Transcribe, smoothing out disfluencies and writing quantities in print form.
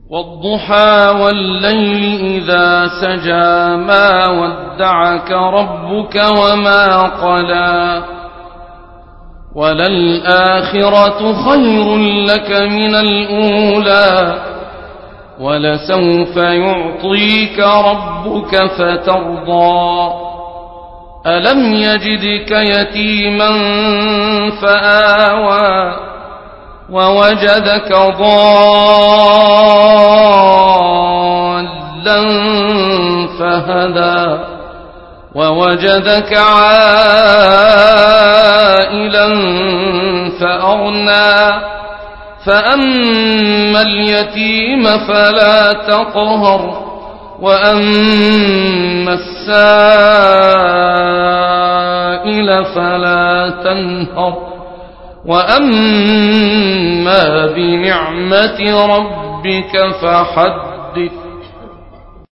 والضحى والليل إذا سجى ما ودعك ربك وما قلى وللآخرة خير لك من الأولى ولسوف يعطيك ربك فترضى ألم يجدك يتيما فآوى ووجدك ضالا فهدى ووجدك عائلا فأغنى فأما اليتيم فلا تقهر وأما السائل فلا تنهر وأما بنعمة ربك فحدث